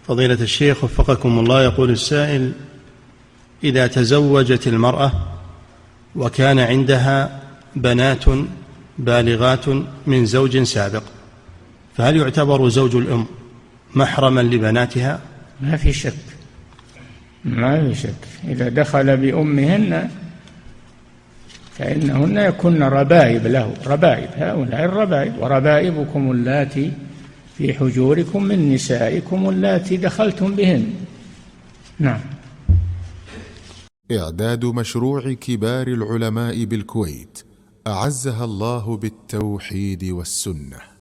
فضيلة الشيخ وفقكم الله، يقول السائل: إذا تزوجت المرأة وكان عندها بنات بالغات من زوج سابق، فهل يعتبر زوج الأم محرما لبناتها؟ ما في شك، ما في شك. إذا دخل بأمهن فإنهن يكن ربائب له، ربائب، هؤلاء الربائب. وربائبكم اللاتي في حجوركم من نسائكم اللاتي دخلتم بهن. نعم. إعداد مشروع كبار العلماء بالكويت أعزها الله بالتوحيد والسنة.